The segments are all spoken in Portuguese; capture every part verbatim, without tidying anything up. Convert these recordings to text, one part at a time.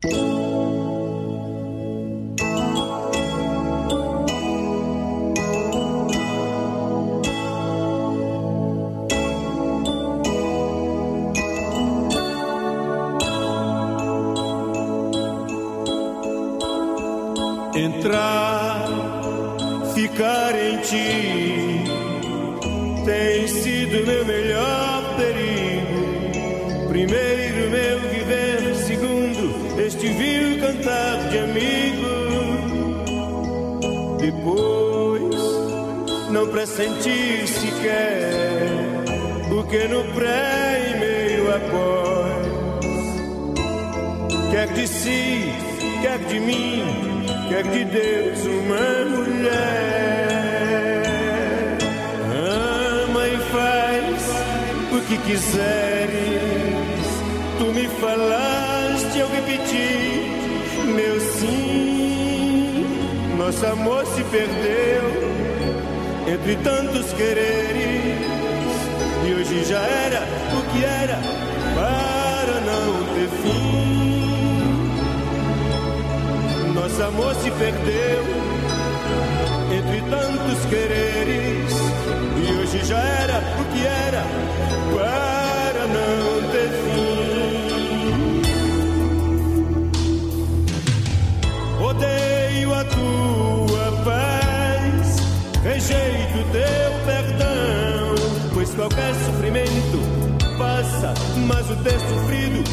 Entrar, ficar em ti tem sido meu melhor perigo. Primeiro, meu viver. Segundo, este vil cantar de amigo. Depois, não pressentir sequer o que no pré e meio após. Quer de si, quer de mim, quer de Deus uma mulher. Ama e faz o que quiseres. Tu me falaste, eu repeti meu sim. Nosso amor se perdeu entre tantos quereres. E hoje já era o que era para não ter fim. Nosso amor se perdeu entre tantos quereres. E hoje já era o que era para não ter fim. Odeio a tua paz, rejeito teu perdão, pois qualquer sofrimento passa, mas o ter sofrido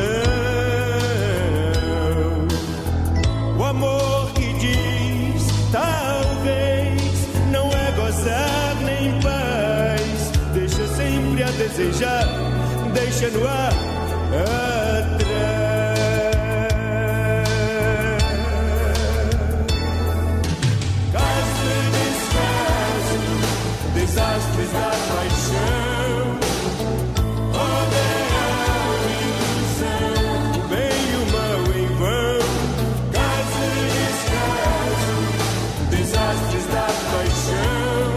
não. O amor que diz talvez não é gozar nem paz, deixa sempre a desejar, deixa no ar atrás. Caso e descaso, desastres da paixão, odeio a ilusão, o bem e o mal em vão. Caso e descaso, desastres da paixão,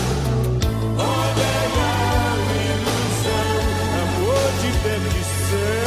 odeio a ilusão, amor de perdição.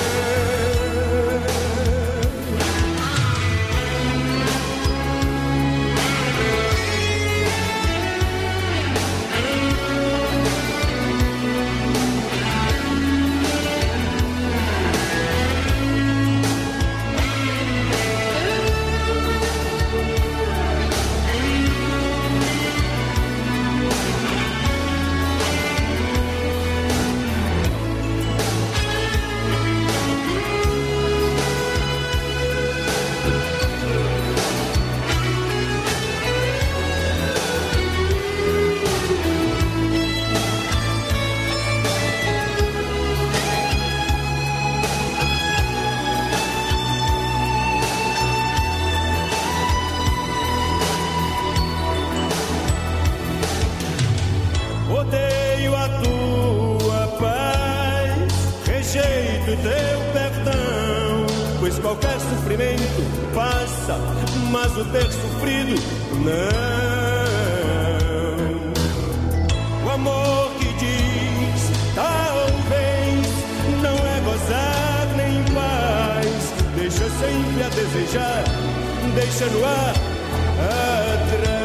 Odeio a tua paz, rejeito teu perdão, pois qualquer sofrimento passa, mas o ter sofrido não. O amor que diz talvez não é gozar nem paz, deixa sempre a desejar, deixa no ar atrás.